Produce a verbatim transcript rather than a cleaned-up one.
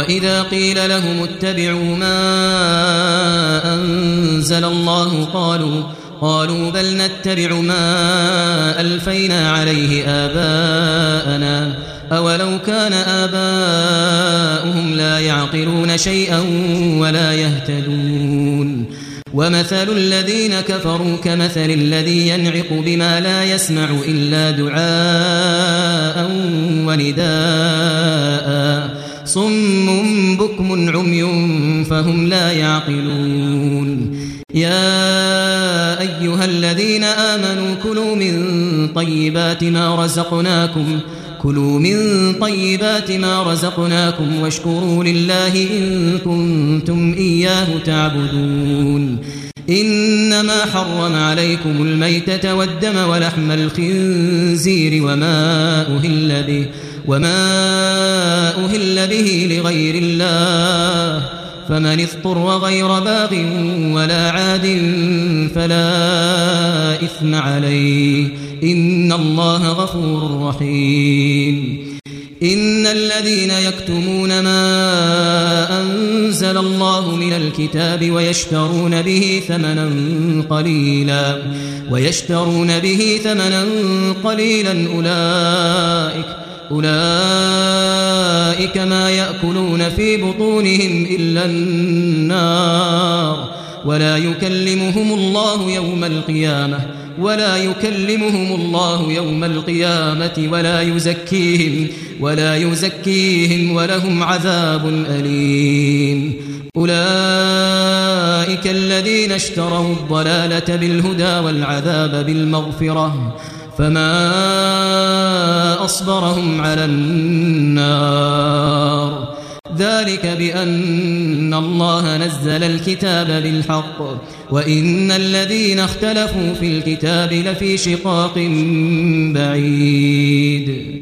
وإذا قيل لهم اتبعوا ما أنزل الله قالوا قالوا بل نتبع ما ألفينا عليه آباءنا أولو كان آباؤهم لا يعقلون شيئا ولا يهتدون ومثل الذين كفروا كمثل الذي ينعق بما لا يسمع إلا دعاء ونداء صم بكم عمي فهم لا يعقلون يا أيها الذين آمنوا كلوا من طيبات ما رزقناكم كلوا من طيبات ما رزقناكم واشكروا لله إن كنتم إياه تعبدون إنما حرم عليكم الميتة والدم ولحم الخنزير وما أهل به وما أهل به لغير الله فمن اضطر غير باغ ولا عاد فلا إثم عليه إن الله غفور رحيم إن الذين يكتمون ما أنزل الله من الكتاب ويشترون به ثمنا قليلا ويشترون به ثمنا قليلا أولئك أولئك ما يأكلون في بطونهم إلا النار ولا يكلمهم الله يوم القيامة ولا يكلمهم الله يوم القيامة ولا يزكيهم ولا يزكيهم ولهم عذاب أليم أولئك الذين اشتروا الضلالة بالهدى والعذاب بالمغفرة فما أصبرهم على النار ذلك بأن الله نزل الكتاب بالحق وإن الذين اختلفوا في الكتاب لفي شقاق بعيد